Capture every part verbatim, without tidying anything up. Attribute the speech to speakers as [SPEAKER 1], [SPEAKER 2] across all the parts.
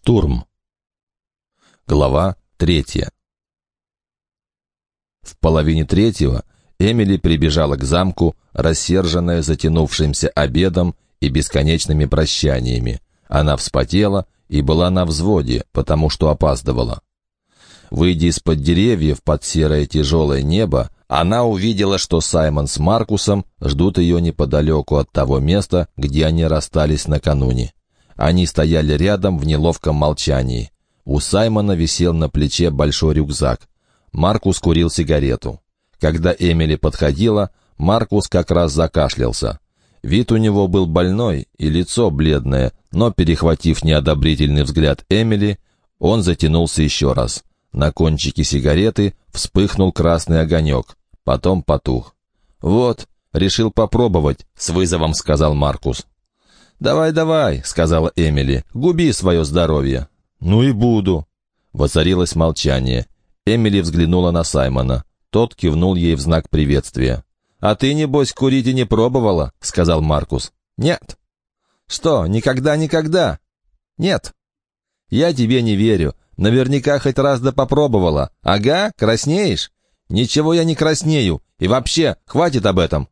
[SPEAKER 1] Штурм. Глава третья. В половине третьего Эмили прибежала к замку, рассерженная затянувшимся обедом и бесконечными прощаниями. Она вспотела и была на взводе, потому что опаздывала. Выйдя из-под деревьев под серое тяжелое небо, она увидела, что Саймон с Маркусом ждут ее неподалеку от того места, где они расстались накануне. Они стояли рядом в неловком молчании. У Саймона висел на плече большой рюкзак. Маркус курил сигарету. Когда Эмили подходила, Маркус как раз закашлялся. Вид у него был больной и лицо бледное, но, перехватив неодобрительный взгляд Эмили, он затянулся еще раз. На кончике сигареты вспыхнул красный огонек, потом потух. «Вот, решил попробовать», — с вызовом сказал Маркус. «Давай, давай», — сказала Эмили, — «губи свое здоровье». «Ну и буду». Воцарилось молчание. Эмили взглянула на Саймона. Тот кивнул ей в знак приветствия. «А ты, небось, курить и не пробовала?» — сказал Маркус. «Нет». «Что, никогда-никогда?» «Нет». «Я тебе не верю. Наверняка хоть раз да попробовала. Ага, краснеешь?» «Ничего я не краснею. И вообще, хватит об этом».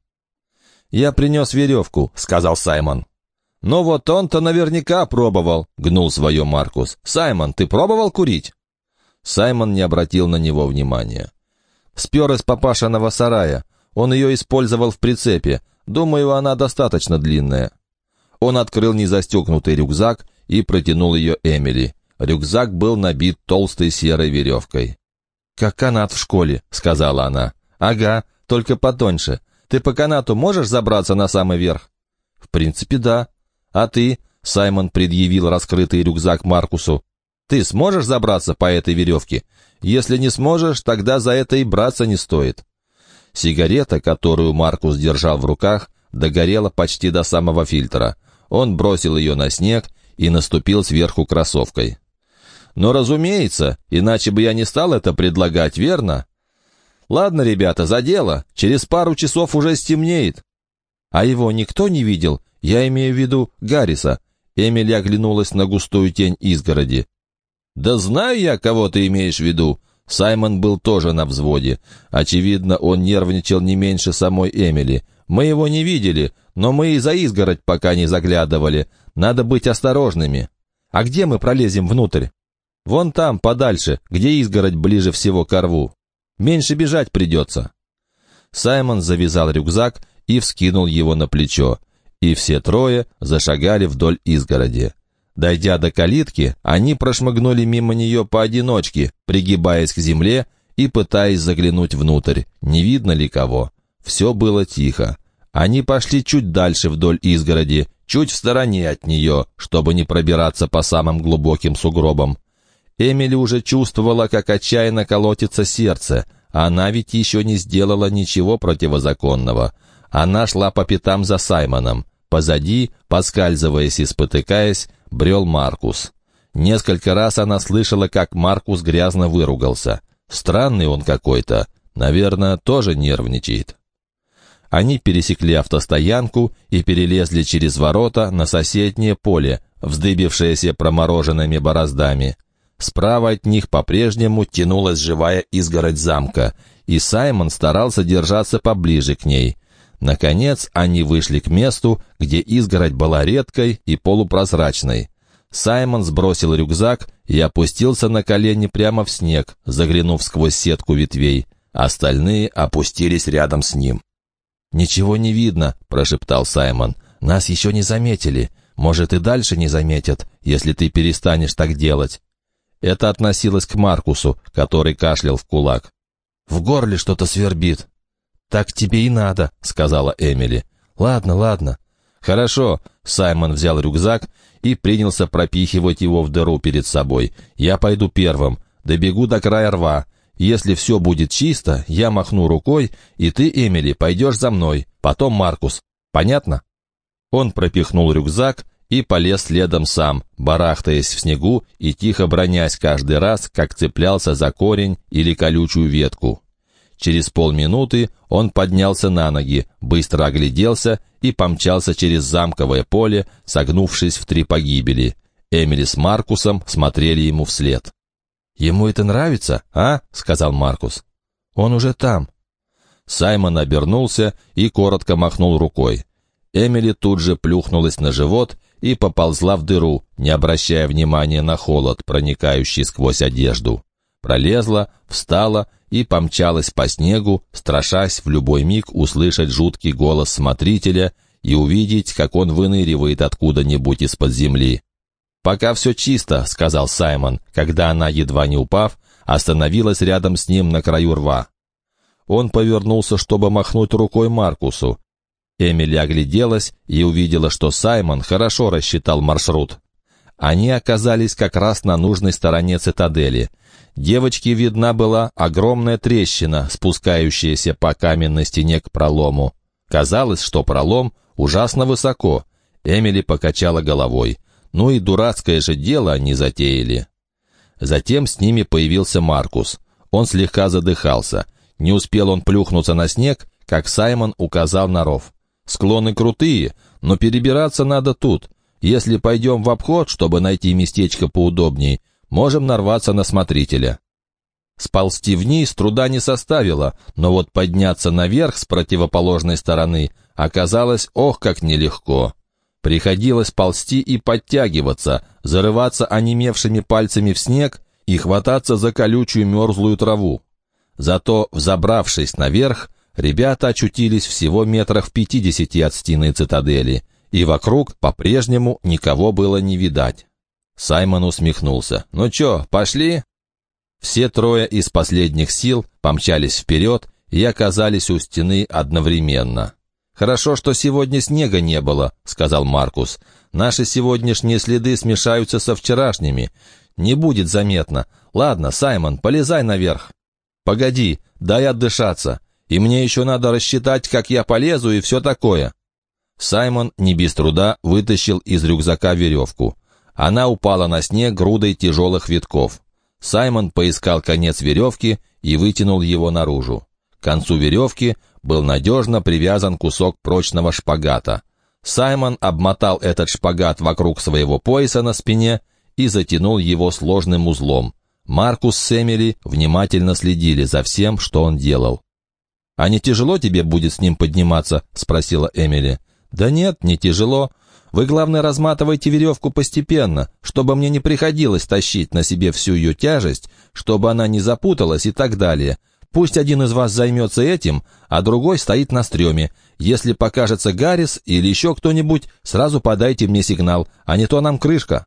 [SPEAKER 1] «Я принес веревку», — сказал Саймон. «Ну вот он-то наверняка пробовал», — гнул свое Маркус. «Саймон, ты пробовал курить?» Саймон не обратил на него внимания. «Спер из папашиного сарая. Он ее использовал в прицепе. Думаю, она достаточно длинная». Он открыл незастегнутый рюкзак и протянул ее Эмили. Рюкзак был набит толстой серой веревкой. «Как канат в школе», — сказала она. «Ага, только потоньше. Ты по канату можешь забраться на самый верх?» «В принципе, да». «А ты?» — Саймон предъявил раскрытый рюкзак Маркусу. «Ты сможешь забраться по этой веревке? Если не сможешь, тогда за это и браться не стоит». Сигарета, которую Маркус держал в руках, догорела почти до самого фильтра. Он бросил ее на снег и наступил сверху кроссовкой. «Но, разумеется, иначе бы я не стал это предлагать, верно?» «Ладно, ребята, за дело. Через пару часов уже стемнеет». «А его никто не видел? Я имею в виду Гарриса». Эмили оглянулась на густую тень изгороди. «Да знаю я, кого ты имеешь в виду». Саймон был тоже на взводе. Очевидно, он нервничал не меньше самой Эмили. «Мы его не видели, но мы и за изгородь пока не заглядывали. Надо быть осторожными». «А где мы пролезем внутрь?» «Вон там, подальше, где изгородь ближе всего к рву. Меньше бежать придется». Саймон завязал рюкзак и вскинул его на плечо. И все трое зашагали вдоль изгороди. Дойдя до калитки, они прошмыгнули мимо нее поодиночке, пригибаясь к земле и пытаясь заглянуть внутрь, не видно ли кого. Все было тихо. Они пошли чуть дальше вдоль изгороди, чуть в стороне от нее, чтобы не пробираться по самым глубоким сугробам. Эмили уже чувствовала, как отчаянно колотится сердце. Она ведь еще не сделала ничего противозаконного. Она шла по пятам за Саймоном. Позади, поскальзываясь и спотыкаясь, брел Маркус. Несколько раз она слышала, как Маркус грязно выругался. Странный он какой-то. Наверное, тоже нервничает. Они пересекли автостоянку и перелезли через ворота на соседнее поле, вздыбившееся промороженными бороздами. Справа от них по-прежнему тянулась живая изгородь замка, и Саймон старался держаться поближе к ней. Наконец они вышли к месту, где изгородь была редкой и полупрозрачной. Саймон сбросил рюкзак и опустился на колени прямо в снег, заглянув сквозь сетку ветвей. Остальные опустились рядом с ним. «Ничего не видно», — прошептал Саймон. «Нас еще не заметили. Может, и дальше не заметят, если ты перестанешь так делать». Это относилось к Маркусу, который кашлял в кулак. «В горле что-то свербит». «Так тебе и надо», — сказала Эмили. «Ладно, ладно». «Хорошо». Саймон взял рюкзак и принялся пропихивать его в дыру перед собой. «Я пойду первым. Добегу до края рва. Если все будет чисто, я махну рукой, и ты, Эмили, пойдешь за мной. Потом Маркус. Понятно?» Он пропихнул рюкзак и полез следом сам, барахтаясь в снегу и тихо бронясь каждый раз, как цеплялся за корень или колючую ветку. Через полминуты он поднялся на ноги, быстро огляделся и помчался через замковое поле, согнувшись в три погибели. Эмили с Маркусом смотрели ему вслед. «Ему это нравится, а?» — сказал Маркус. «Он уже там». Саймон обернулся и коротко махнул рукой. Эмили тут же плюхнулась на живот и поползла в дыру, не обращая внимания на холод, проникающий сквозь одежду. Пролезла, встала и помчалась по снегу, страшась в любой миг услышать жуткий голос смотрителя и увидеть, как он выныривает откуда-нибудь из-под земли. «Пока все чисто», — сказал Саймон, когда она, едва не упав, остановилась рядом с ним на краю рва. Он повернулся, чтобы махнуть рукой Маркусу. Эмили огляделась и увидела, что Саймон хорошо рассчитал маршрут. Они оказались как раз на нужной стороне цитадели. Девочке видна была огромная трещина, спускающаяся по каменной стене к пролому. Казалось, что пролом ужасно высоко. Эмили покачала головой. Ну и дурацкое же дело они затеяли. Затем с ними появился Маркус. Он слегка задыхался. Не успел он плюхнуться на снег, как Саймон указал на ров. «Склоны крутые, но перебираться надо тут. Если пойдем в обход, чтобы найти местечко поудобней, можем нарваться на смотрителя». Сползти вниз труда не составило, но вот подняться наверх с противоположной стороны оказалось ох как нелегко. Приходилось ползти и подтягиваться, зарываться онемевшими пальцами в снег и хвататься за колючую мерзлую траву. Зато, взобравшись наверх, ребята очутились всего метрах в пятидесяти от стены цитадели, и вокруг по-прежнему никого было не видать. Саймон усмехнулся. «Ну чё, пошли?» Все трое из последних сил помчались вперед и оказались у стены одновременно. «Хорошо, что сегодня снега не было», — сказал Маркус. «Наши сегодняшние следы смешаются со вчерашними. Не будет заметно. Ладно, Саймон, полезай наверх». «Погоди, дай отдышаться. И мне еще надо рассчитать, как я полезу и все такое». Саймон не без труда вытащил из рюкзака веревку. Она упала на снег грудой тяжелых витков. Саймон поискал конец веревки и вытянул его наружу. К концу веревки был надежно привязан кусок прочного шпагата. Саймон обмотал этот шпагат вокруг своего пояса на спине и затянул его сложным узлом. Маркус с Эмили внимательно следили за всем, что он делал. «А не тяжело тебе будет с ним подниматься?» — спросила Эмили. «Да нет, не тяжело. Вы, главное, разматывайте веревку постепенно, чтобы мне не приходилось тащить на себе всю ее тяжесть, чтобы она не запуталась и так далее. Пусть один из вас займется этим, а другой стоит на стреме. Если покажется Гаррис или еще кто-нибудь, сразу подайте мне сигнал, а не то нам крышка».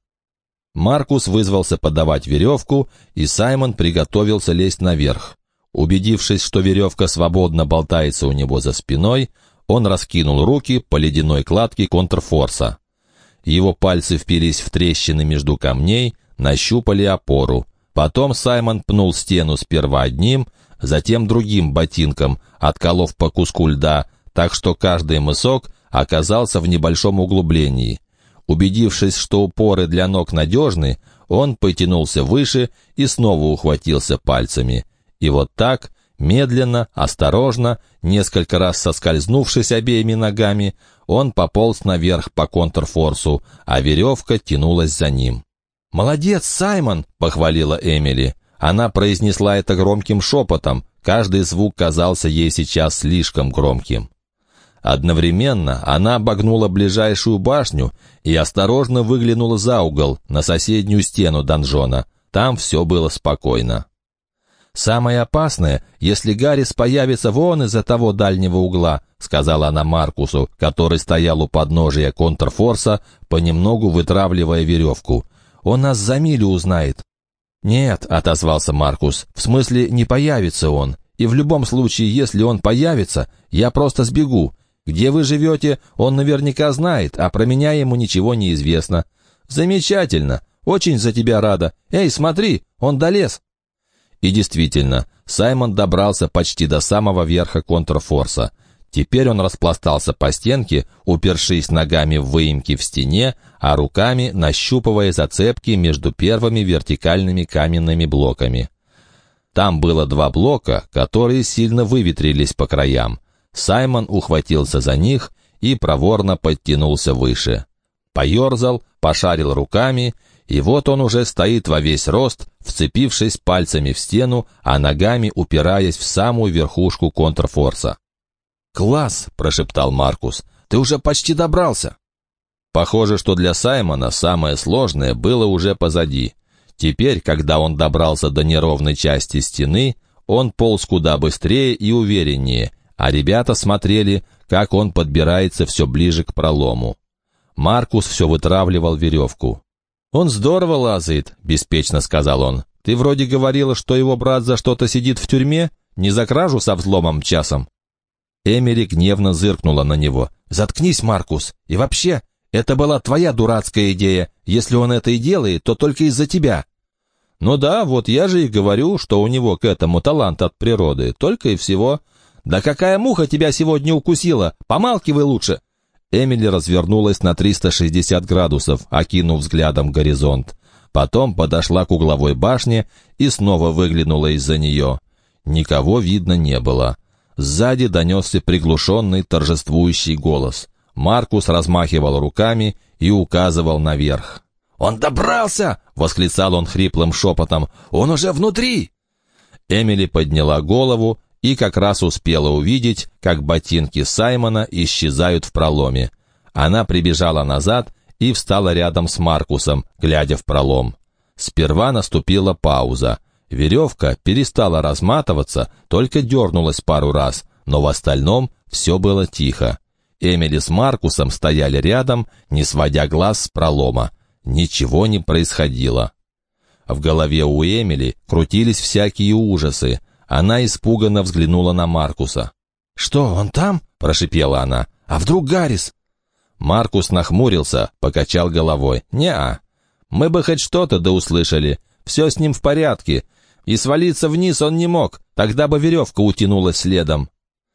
[SPEAKER 1] Маркус вызвался подавать веревку, и Саймон приготовился лезть наверх. Убедившись, что веревка свободно болтается у него за спиной, он раскинул руки по ледяной кладке контрфорса. Его пальцы впились в трещины между камней, нащупали опору. Потом Саймон пнул стену сперва одним, затем другим ботинком, отколов по куску льда, так что каждый мысок оказался в небольшом углублении. Убедившись, что упоры для ног надежны, он потянулся выше и снова ухватился пальцами. И вот так, медленно, осторожно, несколько раз соскользнувшись обеими ногами, он пополз наверх по контрфорсу, а веревка тянулась за ним. «Молодец, Саймон!» — похвалила Эмили. Она произнесла это громким шепотом, каждый звук казался ей сейчас слишком громким. Одновременно она обогнула ближайшую башню и осторожно выглянула за угол, на соседнюю стену донжона. Там все было спокойно. «Самое опасное, если Гаррис появится вон из-за того дальнего угла», — сказала она Маркусу, который стоял у подножия контрфорса, понемногу вытравливая веревку. «Он нас за милю узнает». «Нет», — отозвался Маркус, — «в смысле не появится он. И в любом случае, если он появится, я просто сбегу. Где вы живете, он наверняка знает, а про меня ему ничего не известно». «Замечательно! Очень за тебя рада. Эй, смотри, он долез!» И действительно, Саймон добрался почти до самого верха контрфорса. Теперь он распластался по стенке, упершись ногами в выемки в стене, а руками нащупывая зацепки между первыми вертикальными каменными блоками. Там было два блока, которые сильно выветрились по краям. Саймон ухватился за них и проворно подтянулся выше. Поерзал, пошарил руками И вот он уже стоит во весь рост, вцепившись пальцами в стену, а ногами упираясь в самую верхушку контрфорса. «Класс!» — прошептал Маркус. «Ты уже почти добрался!» Похоже, что для Саймона самое сложное было уже позади. Теперь, когда он добрался до неровной части стены, он полз куда быстрее и увереннее, а ребята смотрели, как он подбирается все ближе к пролому. Маркус все вытравливал веревку. «Он здорово лазает», — беспечно сказал он. «Ты вроде говорила, что его брат за что-то сидит в тюрьме? Не за кражу со взломом часом?» Эмили гневно зыркнула на него. «Заткнись, Маркус, и вообще, это была твоя дурацкая идея. Если он это и делает, то только из-за тебя». «Ну да, вот я же и говорю, что у него к этому талант от природы, только и всего». «Да какая муха тебя сегодня укусила? Помалкивай лучше!» Эмили развернулась на триста шестьдесят градусов, окинув взглядом горизонт. Потом подошла к угловой башне и снова выглянула из-за нее. Никого видно не было. Сзади донесся приглушенный торжествующий голос. Маркус размахивал руками и указывал наверх. «Он добрался!» — восклицал он хриплым шепотом. «Он уже внутри!» Эмили подняла голову и как раз успела увидеть, как ботинки Саймона исчезают в проломе. Она прибежала назад и встала рядом с Маркусом, глядя в пролом. Сперва наступила пауза. Веревка перестала разматываться, только дернулась пару раз, но в остальном все было тихо. Эмили с Маркусом стояли рядом, не сводя глаз с пролома. Ничего не происходило. В голове у Эмили крутились всякие ужасы. Она испуганно взглянула на Маркуса. «Что, он там?» — прошипела она. «А вдруг Гаррис?» Маркус нахмурился, покачал головой. «Не-а. Мы бы хоть что-то да услышали. Все с ним в порядке. И свалиться вниз он не мог, тогда бы веревка утянулась следом».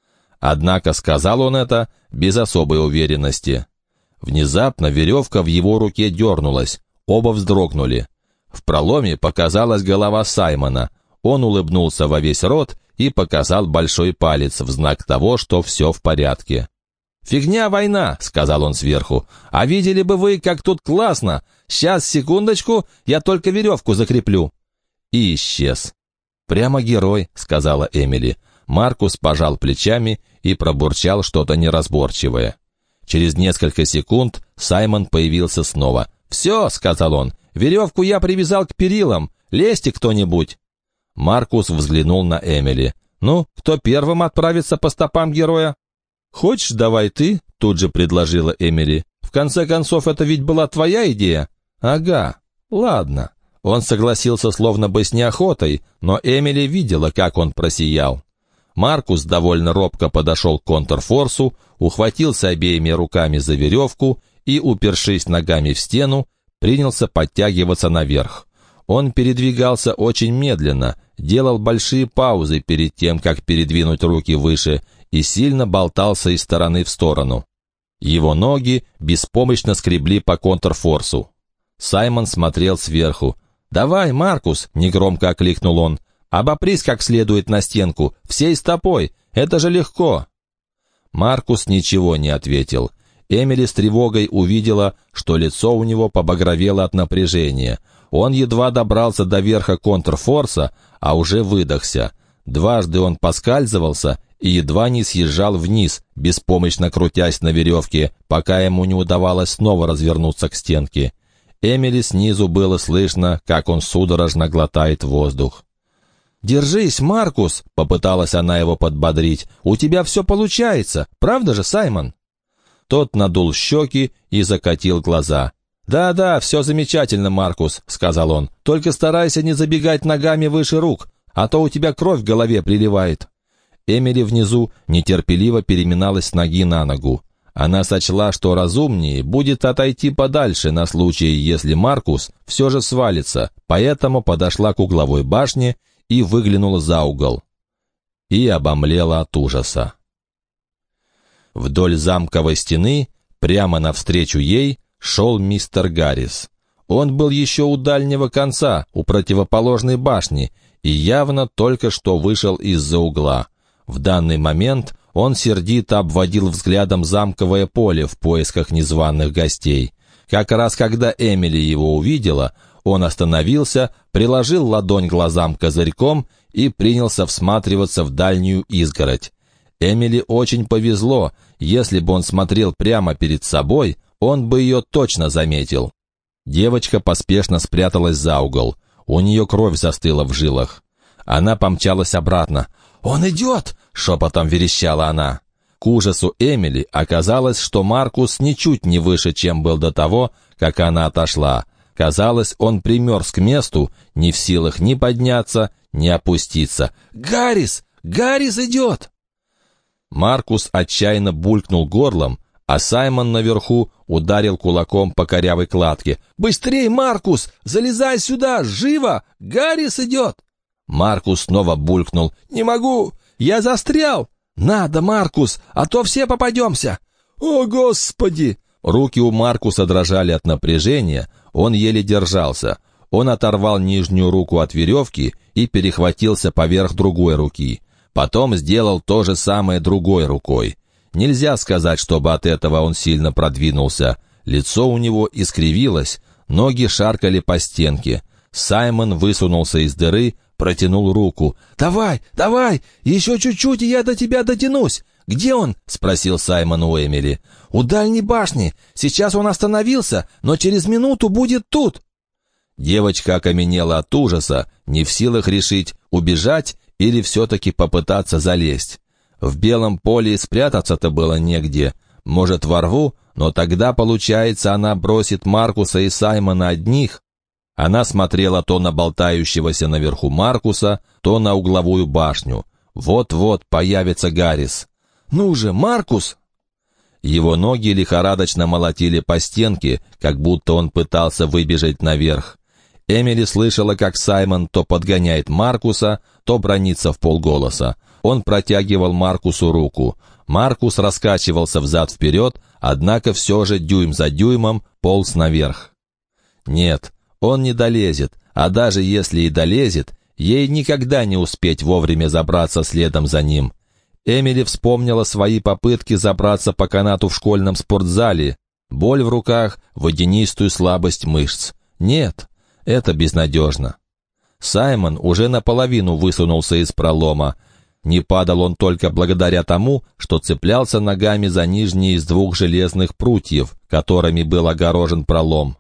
[SPEAKER 1] Однако сказал он это без особой уверенности. Внезапно веревка в его руке дернулась. Оба вздрогнули. В проломе показалась голова Саймона. Он улыбнулся во весь рот и показал большой палец в знак того, что все в порядке. «Фигня война», — сказал он сверху. «А видели бы вы, как тут классно! Сейчас, секундочку, я только веревку закреплю». И исчез. «Прямо герой», — сказала Эмили. Маркус пожал плечами и пробурчал что-то неразборчивое. Через несколько секунд Саймон появился снова. «Все», — сказал он, — «веревку я привязал к перилам. Лезьте кто-нибудь». Маркус взглянул на Эмили. «Ну, кто первым отправится по стопам героя?» «Хочешь, давай ты?» — тут же предложила Эмили. «В конце концов, это ведь была твоя идея?» «Ага, ладно». Он согласился словно бы с неохотой, но Эмили видела, как он просиял. Маркус довольно робко подошел к контрфорсу, ухватился обеими руками за веревку и, упершись ногами в стену, принялся подтягиваться наверх. Он передвигался очень медленно, делал большие паузы перед тем, как передвинуть руки выше, и сильно болтался из стороны в сторону. Его ноги беспомощно скребли по контрфорсу. Саймон смотрел сверху. «Давай, Маркус!» — негромко окликнул он. «Обопрись как следует на стенку, всей стопой, это же легко!» Маркус ничего не ответил. Эмили с тревогой увидела, что лицо у него побагровело от напряжения. Он едва добрался до верха контрфорса, а уже выдохся. Дважды он поскальзывался и едва не съезжал вниз, беспомощно крутясь на веревке, пока ему не удавалось снова развернуться к стенке. Эмили снизу было слышно, как он судорожно глотает воздух. «Держись, Маркус!» — попыталась она его подбодрить. «У тебя все получается, правда же, Саймон?» Тот надул щеки и закатил глаза. «Да-да, все замечательно, Маркус», — сказал он. «Только старайся не забегать ногами выше рук, а то у тебя кровь в голове приливает». Эмили внизу нетерпеливо переминалась с ноги на ногу. Она сочла, что разумнее будет отойти подальше на случай, если Маркус все же свалится, поэтому подошла к угловой башне и выглянула за угол. И обомлела от ужаса. Вдоль замковой стены, прямо навстречу ей, шел мистер Гаррис. Он был еще у дальнего конца, у противоположной башни, и явно только что вышел из-за угла. В данный момент он сердито обводил взглядом замковое поле в поисках незваных гостей. Как раз когда Эмили его увидела, он остановился, приложил ладонь глазам козырьком и принялся всматриваться в дальнюю изгородь. Эмили очень повезло. Если бы он смотрел прямо перед собой, он бы ее точно заметил. Девочка поспешно спряталась за угол. У нее кровь застыла в жилах. Она помчалась обратно. «Он идет!» — шепотом верещала она. К ужасу Эмили оказалось, что Маркус ничуть не выше, чем был до того, как она отошла. Казалось, он примерз к месту, не в силах ни подняться, ни опуститься. «Гаррис! Гаррис идет!» Маркус отчаянно булькнул горлом, а Саймон наверху ударил кулаком по корявой кладке. «Быстрей, Маркус! Залезай сюда! Живо! Гаррис идет!» Маркус снова булькнул. «Не могу! Я застрял!» «Надо, Маркус, а то все попадемся!» «О, Господи!» Руки у Маркуса дрожали от напряжения, он еле держался. Он оторвал нижнюю руку от веревки и перехватился поверх другой руки. Потом сделал то же самое другой рукой. Нельзя сказать, чтобы от этого он сильно продвинулся. Лицо у него искривилось, ноги шаркали по стенке. Саймон высунулся из дыры, протянул руку. «Давай, давай, еще чуть-чуть, и я до тебя дотянусь!» «Где он?» — спросил Саймон у Эмили. «У дальней башни. Сейчас он остановился, но через минуту будет тут». Девочка окаменела от ужаса, не в силах решить, убежать или все-таки попытаться залезть. В белом поле спрятаться-то было негде. Может, во рву, но тогда, получается, она бросит Маркуса и Саймона одних. Она смотрела то на болтающегося наверху Маркуса, то на угловую башню. Вот-вот появится Гаррис. «Ну же, Маркус!» Его ноги лихорадочно молотили по стенке, как будто он пытался выбежать наверх. Эмили слышала, как Саймон то подгоняет Маркуса, то бранится вполголоса. Он протягивал Маркусу руку. Маркус раскачивался взад-вперед, однако все же дюйм за дюймом полз наверх. Нет, он не долезет, а даже если и долезет, ей никогда не успеть вовремя забраться следом за ним. Эмили вспомнила свои попытки забраться по канату в школьном спортзале. Боль в руках, водянистую слабость мышц. Нет, это безнадежно. Саймон уже наполовину высунулся из пролома. Не падал он только благодаря тому, что цеплялся ногами за нижние из двух железных прутьев, которыми был огорожен пролом.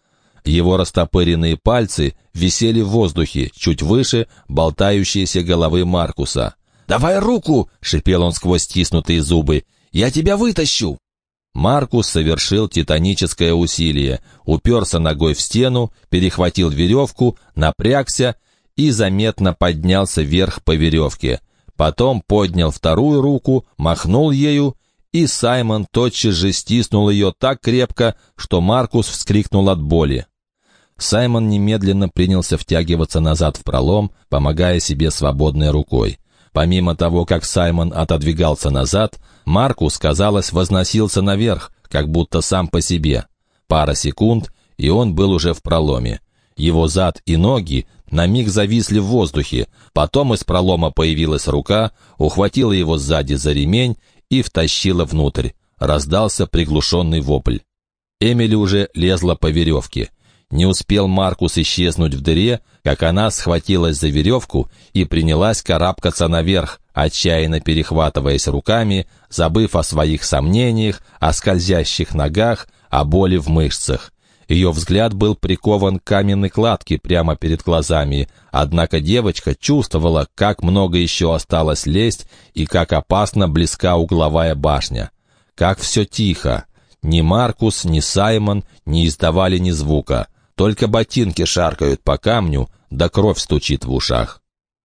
[SPEAKER 1] Его растопыренные пальцы висели в воздухе, чуть выше болтающейся головы Маркуса. «Давай руку!» — шипел он сквозь стиснутые зубы. «Я тебя вытащу!» Маркус совершил титаническое усилие, уперся ногой в стену, перехватил веревку, напрягся и заметно поднялся вверх по веревке. Потом поднял вторую руку, махнул ею, и Саймон тотчас же стиснул ее так крепко, что Маркус вскрикнул от боли. Саймон немедленно принялся втягиваться назад в пролом, помогая себе свободной рукой. Помимо того, как Саймон отодвигался назад, Маркус, казалось, возносился наверх, как будто сам по себе. Пара секунд, и он был уже в проломе. Его зад и ноги на миг зависли в воздухе, потом из пролома появилась рука, ухватила его сзади за ремень и втащила внутрь. Раздался приглушенный вопль. Эмили уже лезла по веревке. Не успел Маркус исчезнуть в дыре, как она схватилась за веревку и принялась карабкаться наверх, отчаянно перехватываясь руками, забыв о своих сомнениях, о скользящих ногах, о боли в мышцах. Ее взгляд был прикован к каменной кладке прямо перед глазами, однако девочка чувствовала, как много еще осталось лезть и как опасно близка угловая башня. Как все тихо. Ни Маркус, ни Саймон не издавали ни звука. Только ботинки шаркают по камню, да кровь стучит в ушах.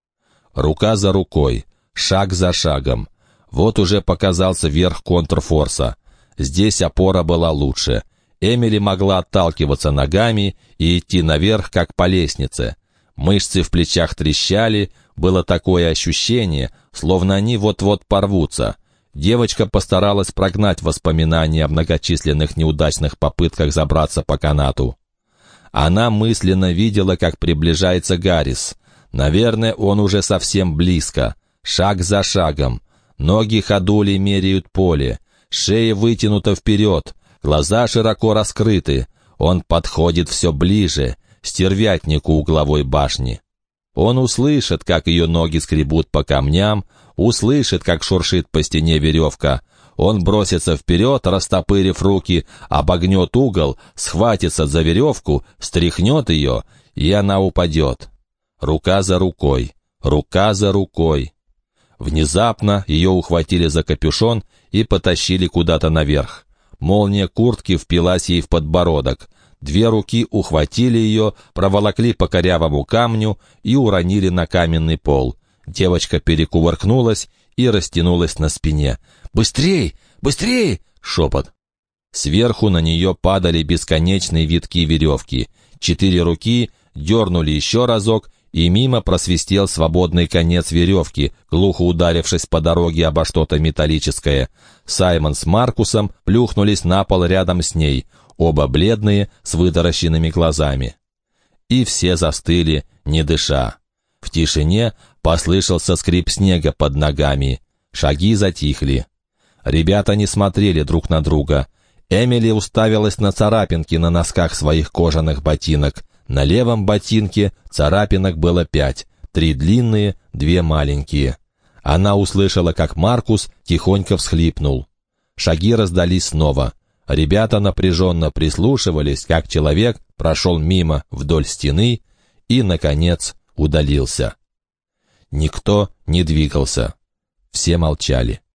[SPEAKER 1] Рука за рукой, шаг за шагом. Вот уже показался верх контрфорса. Здесь опора была лучше. Эмили могла отталкиваться ногами и идти наверх, как по лестнице. Мышцы в плечах трещали, было такое ощущение, словно они вот-вот порвутся. Девочка постаралась прогнать воспоминания о многочисленных неудачных попытках забраться по канату. Она мысленно видела, как приближается Гаррис. Наверное, он уже совсем близко. Шаг за шагом. Ноги ходулей меряют поле. Шея вытянута вперед. Глаза широко раскрыты. Он подходит все ближе, стервятнику угловой башни. Он услышит, как ее ноги скребут по камням, услышит, как шуршит по стене веревка. Он бросится вперед, растопырив руки, обогнет угол, схватится за веревку, стряхнет ее, и она упадет. Рука за рукой, рука за рукой. Внезапно ее ухватили за капюшон и потащили куда-то наверх. Молния куртки впилась ей в подбородок. Две руки ухватили ее, проволокли по корявому камню и уронили на каменный пол. Девочка перекувыркнулась и растянулась на спине. «Быстрей! Быстрей!» — шепот. Сверху на нее падали бесконечные витки веревки. Четыре руки дернули еще разок, и мимо просвистел свободный конец веревки, глухо ударившись по дороге обо что-то металлическое. Саймон с Маркусом плюхнулись на пол рядом с ней, оба бледные, с вытаращенными глазами. И все застыли, не дыша. В тишине послышался скрип снега под ногами. Шаги затихли. Ребята не смотрели друг на друга. Эмили уставилась на царапинки на носках своих кожаных ботинок. На левом ботинке царапинок было пять, три длинные, две маленькие. Она услышала, как Маркус тихонько всхлипнул. Шаги раздались снова. Ребята напряженно прислушивались, как человек прошел мимо вдоль стены и, наконец, удалился. Никто не двигался. Все молчали.